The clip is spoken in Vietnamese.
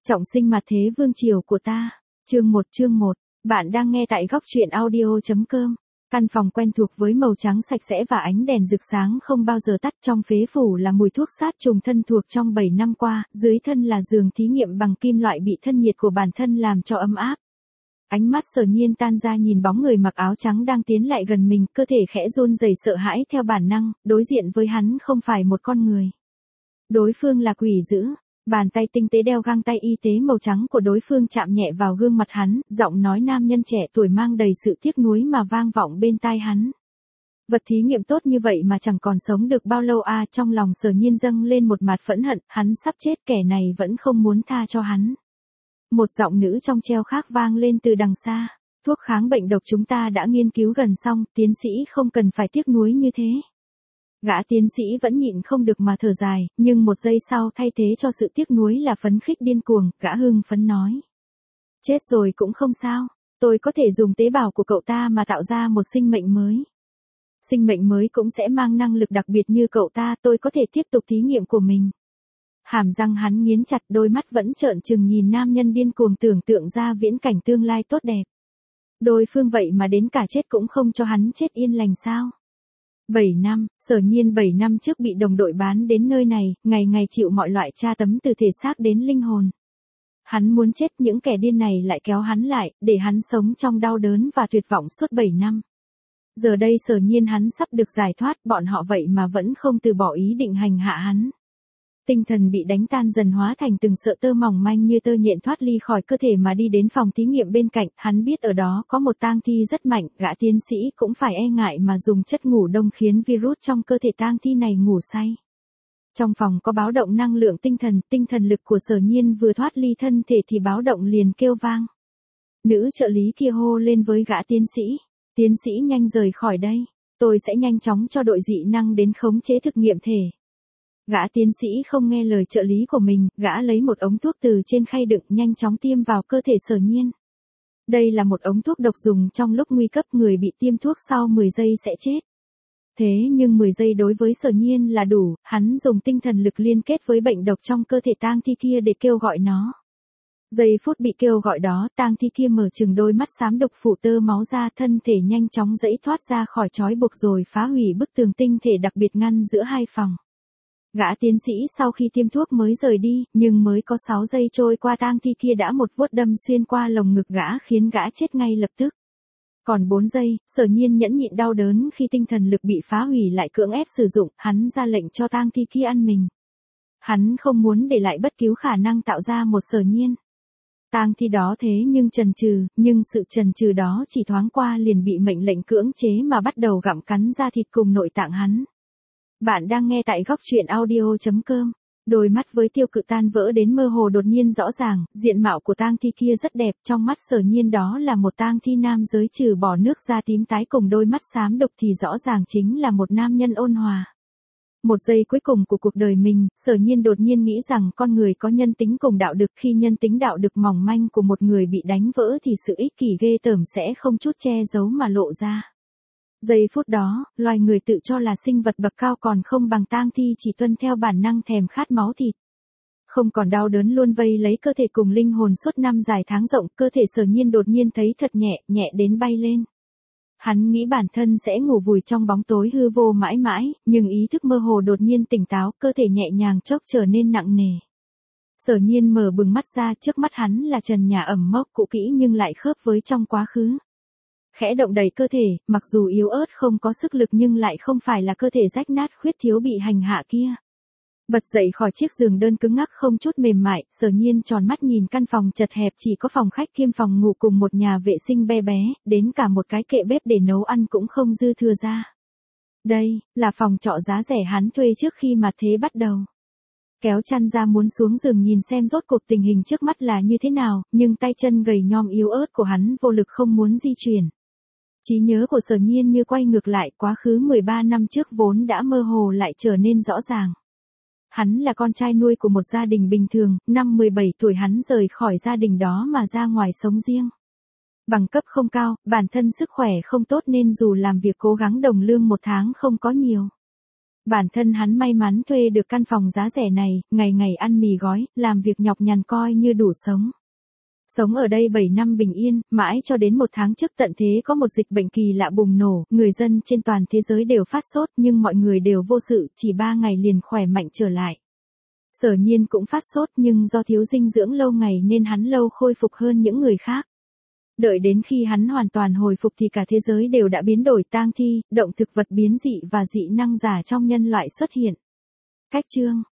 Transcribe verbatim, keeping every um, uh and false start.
Trọng sinh mặt thế vương triều của ta. Chương một chương một. Bạn đang nghe tại góc truyện audio.com. Căn phòng quen thuộc với màu trắng sạch sẽ và ánh đèn rực sáng không bao giờ tắt, trong phế phủ là mùi thuốc sát trùng thân thuộc trong bảy năm qua, dưới thân là giường thí nghiệm bằng kim loại bị thân nhiệt của bản thân làm cho ấm áp. Ánh mắt Sở Nhiên tan ra nhìn bóng người mặc áo trắng đang tiến lại gần mình, cơ thể khẽ run rẩy sợ hãi theo bản năng, đối diện với hắn không phải một con người. Đối phương là quỷ dữ. Bàn tay tinh tế đeo găng tay y tế màu trắng của đối phương chạm nhẹ vào gương mặt hắn, giọng nói nam nhân trẻ tuổi mang đầy sự tiếc nuối mà vang vọng bên tai hắn. Vật thí nghiệm tốt như vậy mà chẳng còn sống được bao lâu à, trong lòng Sở Nhiên dâng lên một mạt phẫn hận, hắn sắp chết, kẻ này vẫn không muốn tha cho hắn. Một giọng nữ trong treo khác vang lên từ đằng xa, thuốc kháng bệnh độc chúng ta đã nghiên cứu gần xong, tiến sĩ không cần phải tiếc nuối như thế. Gã tiến sĩ vẫn nhịn không được mà thở dài, nhưng một giây sau thay thế cho sự tiếc nuối là phấn khích điên cuồng, gã hưng phấn nói. Chết rồi cũng không sao, tôi có thể dùng tế bào của cậu ta mà tạo ra một sinh mệnh mới. Sinh mệnh mới cũng sẽ mang năng lực đặc biệt như cậu ta, tôi có thể tiếp tục thí nghiệm của mình. Hàm răng hắn nghiến chặt, đôi mắt vẫn trợn trừng nhìn nam nhân điên cuồng tưởng tượng ra viễn cảnh tương lai tốt đẹp. Đối phương vậy mà đến cả chết cũng không cho hắn chết yên lành sao? bảy năm, Sở Nhiên bảy năm trước bị đồng đội bán đến nơi này, ngày ngày chịu mọi loại tra tấn từ thể xác đến linh hồn. Hắn muốn chết, những kẻ điên này lại kéo hắn lại, để hắn sống trong đau đớn và tuyệt vọng suốt bảy năm. Giờ đây Sở Nhiên hắn sắp được giải thoát, bọn họ vậy mà vẫn không từ bỏ ý định hành hạ hắn. Tinh thần bị đánh tan dần hóa thành từng sợi tơ mỏng manh như tơ nhện thoát ly khỏi cơ thể mà đi đến phòng thí nghiệm bên cạnh, hắn biết ở đó có một tang thi rất mạnh, gã tiến sĩ cũng phải e ngại mà dùng chất ngủ đông khiến virus trong cơ thể tang thi này ngủ say. Trong phòng có báo động năng lượng tinh thần, tinh thần lực của Sở Nhiên vừa thoát ly thân thể thì báo động liền kêu vang. Nữ trợ lý kia hô lên với gã tiến sĩ, tiến sĩ nhanh rời khỏi đây, tôi sẽ nhanh chóng cho đội dị năng đến khống chế thực nghiệm thể. Gã tiến sĩ không nghe lời trợ lý của mình, gã lấy một ống thuốc từ trên khay đựng nhanh chóng tiêm vào cơ thể Sở Nhiên. Đây là một ống thuốc độc dùng trong lúc nguy cấp, người bị tiêm thuốc sau mười giây sẽ chết. Thế nhưng mười giây đối với Sở Nhiên là đủ, hắn dùng tinh thần lực liên kết với bệnh độc trong cơ thể tang thi kia để kêu gọi nó. Giây phút bị kêu gọi đó, tang thi kia mở trừng đôi mắt xám độc phủ tơ máu ra, thân thể nhanh chóng giãy thoát ra khỏi trói buộc rồi phá hủy bức tường tinh thể đặc biệt ngăn giữa hai phòng. Gã tiến sĩ sau khi tiêm thuốc mới rời đi, nhưng mới có sáu giây trôi qua tang thi kia đã một vuốt đâm xuyên qua lồng ngực gã khiến gã chết ngay lập tức. Còn bốn giây, Sở Nhiên nhẫn nhịn đau đớn khi tinh thần lực bị phá hủy lại cưỡng ép sử dụng, hắn ra lệnh cho tang thi kia ăn mình. Hắn không muốn để lại bất cứ khả năng tạo ra một Sở Nhiên. Tang thi đó thế nhưng chần chừ, nhưng sự chần chừ đó chỉ thoáng qua liền bị mệnh lệnh cưỡng chế mà bắt đầu gặm cắn da thịt cùng nội tạng hắn. Bạn đang nghe tại góc truyện audio.com. Đôi mắt với tiêu cự tan vỡ đến mơ hồ đột nhiên rõ ràng, diện mạo của tang thi kia rất đẹp, trong mắt Sở Nhiên đó là một tang thi nam giới trừ bỏ nước da tím tái cùng đôi mắt xám độc thì rõ ràng chính là một nam nhân ôn hòa. Một giây cuối cùng của cuộc đời mình, Sở Nhiên đột nhiên nghĩ rằng con người có nhân tính cùng đạo đức, khi nhân tính đạo đức mỏng manh của một người bị đánh vỡ thì sự ích kỷ ghê tởm sẽ không chút che giấu mà lộ ra. Giây phút đó, loài người tự cho là sinh vật bậc cao còn không bằng tang thi chỉ tuân theo bản năng thèm khát máu thịt. Không còn đau đớn luôn vây lấy cơ thể cùng linh hồn suốt năm dài tháng rộng, cơ thể Sở Nhiên đột nhiên thấy thật nhẹ, nhẹ đến bay lên. Hắn nghĩ bản thân sẽ ngủ vùi trong bóng tối hư vô mãi mãi, nhưng ý thức mơ hồ đột nhiên tỉnh táo, cơ thể nhẹ nhàng chốc trở nên nặng nề. Sở Nhiên mở bừng mắt ra, trước mắt hắn là trần nhà ẩm mốc cũ kỹ nhưng lại khớp với trong quá khứ. Khẽ động đẩy cơ thể, mặc dù yếu ớt không có sức lực nhưng lại không phải là cơ thể rách nát khuyết thiếu bị hành hạ kia. Bật dậy khỏi chiếc giường đơn cứng ngắc không chút mềm mại, Sở Nhiên tròn mắt nhìn căn phòng chật hẹp chỉ có phòng khách kiêm phòng ngủ cùng một nhà vệ sinh bé bé, đến cả một cái kệ bếp để nấu ăn cũng không dư thừa ra. Đây, là phòng trọ giá rẻ hắn thuê trước khi mà thế bắt đầu. Kéo chăn ra muốn xuống giường nhìn xem rốt cuộc tình hình trước mắt là như thế nào, nhưng tay chân gầy nhom yếu ớt của hắn vô lực không muốn di chuyển. Trí nhớ của Sở Nhiên như quay ngược lại, quá khứ mười ba năm trước vốn đã mơ hồ lại trở nên rõ ràng. Hắn là con trai nuôi của một gia đình bình thường, năm mười bảy tuổi hắn rời khỏi gia đình đó mà ra ngoài sống riêng. Bằng cấp không cao, bản thân sức khỏe không tốt nên dù làm việc cố gắng đồng lương một tháng không có nhiều. Bản thân hắn may mắn thuê được căn phòng giá rẻ này, ngày ngày ăn mì gói, làm việc nhọc nhằn coi như đủ sống. Sống ở đây bảy năm bình yên, mãi cho đến một tháng trước tận thế có một dịch bệnh kỳ lạ bùng nổ, người dân trên toàn thế giới đều phát sốt nhưng mọi người đều vô sự, chỉ ba ngày liền khỏe mạnh trở lại. Sở Nhiên cũng phát sốt nhưng do thiếu dinh dưỡng lâu ngày nên hắn lâu khôi phục hơn những người khác. Đợi đến khi hắn hoàn toàn hồi phục thì cả thế giới đều đã biến đổi tang thi, động thực vật biến dị và dị năng giả trong nhân loại xuất hiện. Cách chương